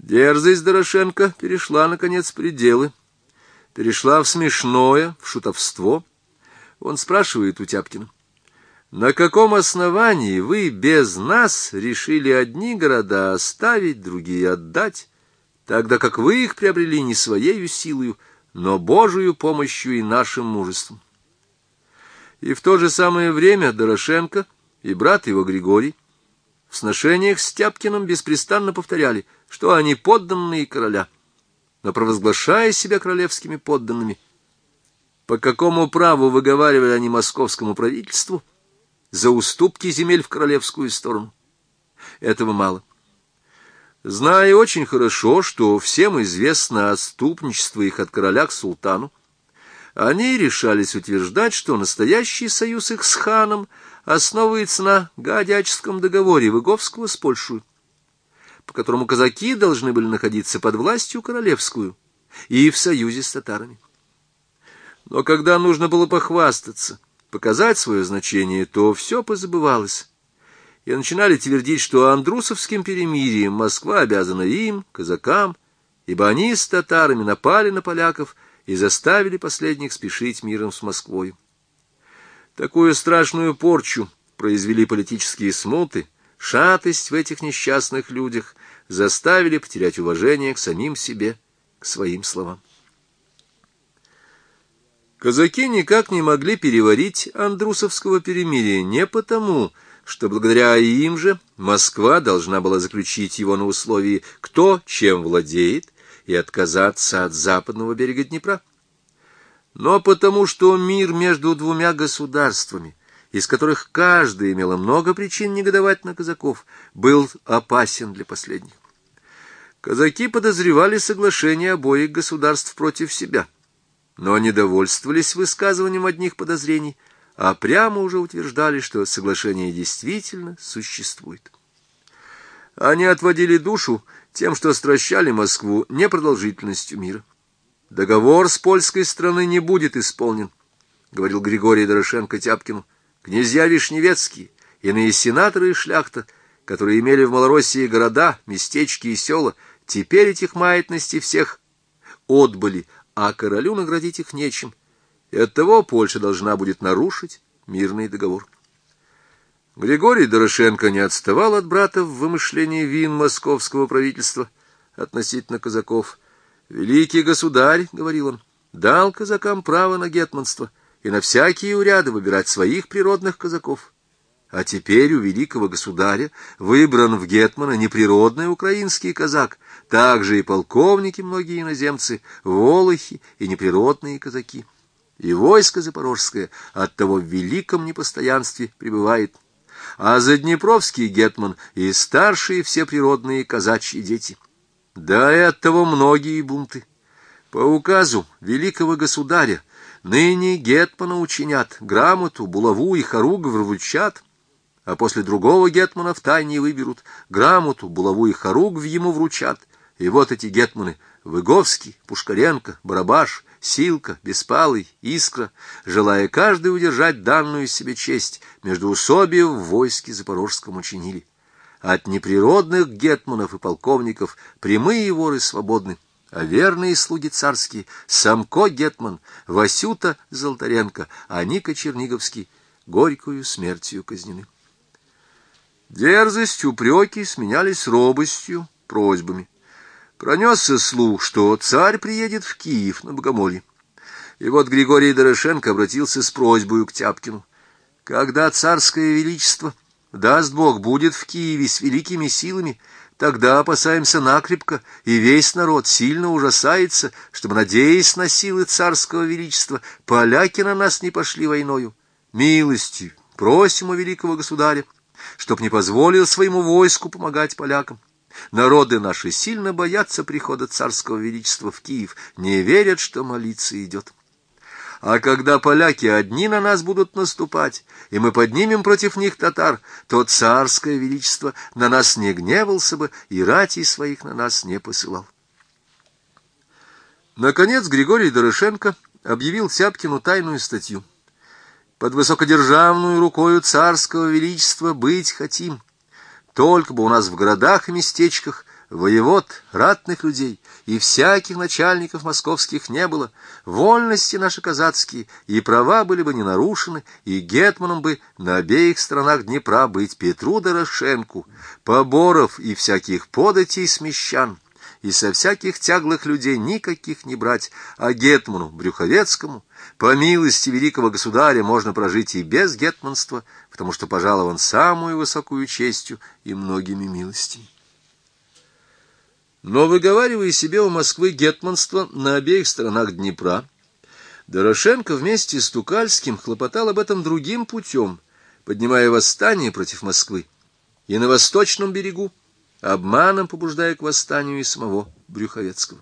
Дерзость Дорошенко перешла, наконец, пределы, перешла в смешное, в шутовство. Он спрашивает у Тяпкина: «На каком основании вы без нас решили одни города оставить, другие отдать, тогда как вы их приобрели не своею силою, но Божию помощью и нашим мужеством?» И в то же самое время Дорошенко и брат его Григорий в сношениях с Тяпкиным беспрестанно повторяли, что они подданные короля, но, провозглашая себя королевскими подданными, по какому праву выговаривали они московскому правительству за уступки земель в королевскую сторону? Этого мало. Зная очень хорошо, что всем известно отступничество их от короля к султану, они решались утверждать, что настоящий союз их с ханом основывается на Гадячском договоре Выговского с Польшей, по которому казаки должны были находиться под властью королевскую и в союзе с татарами. Но когда нужно было похвастаться, показать свое значение, то все позабывалось, и начинали твердить, что Андрусовским перемирием Москва обязана им, казакам, ибо они с татарами напали на поляков и заставили последних спешить миром с Москвой. Такую страшную порчу произвели политические смуты, шатость в этих несчастных людях заставили потерять уважение к самим себе, к своим словам. Казаки никак не могли переварить Андрусовского перемирия не потому, что благодаря им же Москва должна была заключить его на условии «кто чем владеет» и отказаться от западного берега Днепра, но потому, что мир между двумя государствами, из которых каждая имела много причин негодовать на казаков, был опасен для последних. Казаки подозревали соглашение обоих государств против себя, но не довольствовались высказыванием одних подозрений, а прямо уже утверждали, что соглашение действительно существует. Они отводили душу тем, что стращали Москву непродолжительностью мира. «Договор с польской стороны не будет исполнен», — говорил Григорий Дорошенко Тяпкину. «Князья Вишневецкие, иные сенаторы и шляхта, которые имели в Малороссии города, местечки и села, теперь этих маятностей всех отбыли, а королю наградить их нечем, и оттого Польша должна будет нарушить мирный договор». Григорий Дорошенко не отставал от брата в вымышлении вин московского правительства относительно казаков. «Великий государь, — говорил он, — дал казакам право на гетманство и на всякие уряды выбирать своих природных казаков. А теперь у великого государя выбран в гетмана неприродный украинский казак, также и полковники многие иноземцы, волохи и неприродные казаки. И войско запорожское оттого в великом непостоянстве пребывает, а заднепровский гетман и старшие все природные казачьи дети. Да и оттого многие бунты. По указу великого государя ныне гетмана учинят, грамоту, булаву и хоругвь вручат, а после другого гетмана втайне выберут, грамоту, булаву и хоругвь ему вручат. И вот эти гетманы — Выговский, Пушкаренко, Барабаш, Силка, Беспалый, Искра, желая каждый удержать данную себе честь, междоусобие в войске запорожском учинили. От неприродных гетманов и полковников прямые воры свободны, а верные слуги царские — Самко гетман, Васюта Золотаренко, а Ника Черниговский горькою смертью казнены. Дерзость, упреки сменялись робостью, просьбами. Пронесся слух, что царь приедет в Киев на богомолье. И вот Григорий Дорошенко обратился с просьбой к Тяпкину: «Когда царское величество, даст Бог, будет в Киеве с великими силами, тогда опасаемся накрепко, и весь народ сильно ужасается, чтобы, надеясь на силы царского величества, поляки на нас не пошли войною. Милости просим у великого государя, чтоб не позволил своему войску помогать полякам. Народы наши сильно боятся прихода царского величества в Киев, не верят, что молиться идет. А когда поляки одни на нас будут наступать, и мы поднимем против них татар, то царское величество на нас не гневался бы и ратей своих на нас не посылал». Наконец Григорий Дорошенко объявил Тяпкину тайную статью: «Под высокодержавную рукою царского величества быть хотим. Только бы у нас в городах и местечках воевод, ратных людей и всяких начальников московских не было, вольности наши казацкие и права были бы не нарушены, и гетманом бы на обеих сторонах Днепра быть Петру Дорошенку, поборов и всяких податей с мещан, и со всяких тяглых людей никаких не брать, а гетману Брюховецкому, по милости великого государя, можно прожить и без гетманства, потому что пожалован самую высокую честью и многими милостями. Но, выговаривая себе у Москвы гетманство на обеих сторонах Днепра, Дорошенко вместе с Тукальским хлопотал об этом другим путем, поднимая восстание против Москвы, и на восточном берегу, обманом побуждая к восстанию и самого Брюховецкого.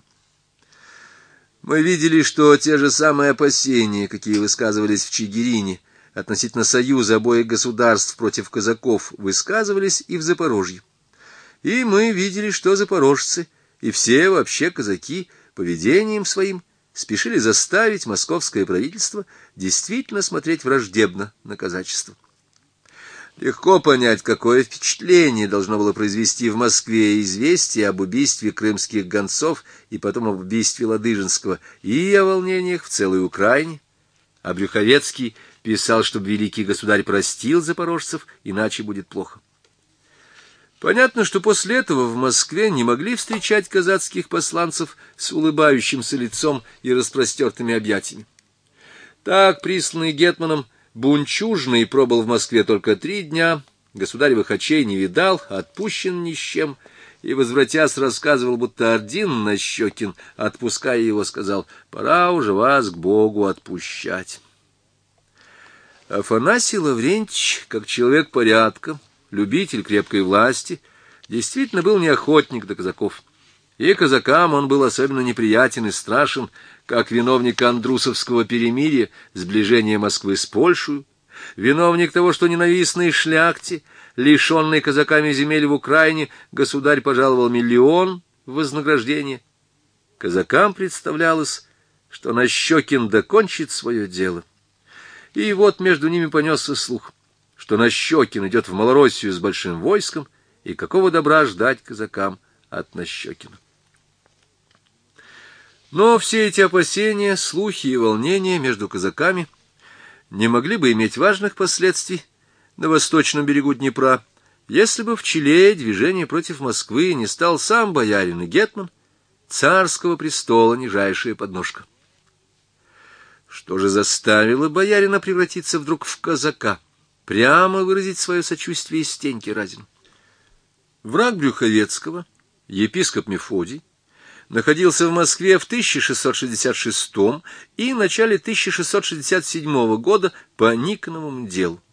Мы видели, что те же самые опасения, какие высказывались в Чигирине относительно союза обоих государств против казаков, высказывались и в Запорожье. И мы видели, что запорожцы и все вообще казаки поведением своим спешили заставить московское правительство действительно смотреть враждебно на казачество. Легко понять, какое впечатление должно было произвести в Москве известие об убийстве крымских гонцов и потом об убийстве Ладыжинского и о волнениях в целой Украине. А Брюховецкий писал, чтобы великий государь простил запорожцев, иначе будет плохо. Понятно, что после этого в Москве не могли встречать казацких посланцев с улыбающимся лицом и распростертыми объятиями. Так, присланный гетманом, Бунчужный пробыл в Москве только 3 дня, государевых очей не видал, отпущен ни с чем, и, возвратясь, рассказывал, будто Ордин Нащекин, отпуская его, сказал: «Пора уже вас к Богу отпущать». Афанасий Лаврентьевич, как человек порядка, любитель крепкой власти, действительно был не охотник до казаков. И казакам он был особенно неприятен и страшен, как виновник Андрусовского перемирия, сближения Москвы с Польшей, виновник того, что ненавистной шляхте, лишенной казаками земель в Украине, государь пожаловал 1 миллион в вознаграждение. Казакам представлялось, что Нащекин докончит свое дело. И вот между ними понесся слух, что Нащекин идет в Малороссию с большим войском, и какого добра ждать казакам от Нащекина. Но все эти опасения, слухи и волнения между казаками не могли бы иметь важных последствий на восточном берегу Днепра, если бы в челе движения против Москвы не стал сам боярин и гетман, царского престола нижайшая подножка. Что же заставило боярина превратиться вдруг в казака, прямо выразить свое сочувствие Стеньке Разину? Враг Брюховецкого, епископ Мефодий, находился в Москве в 1666 и начале 1667 года по Никоновому делу.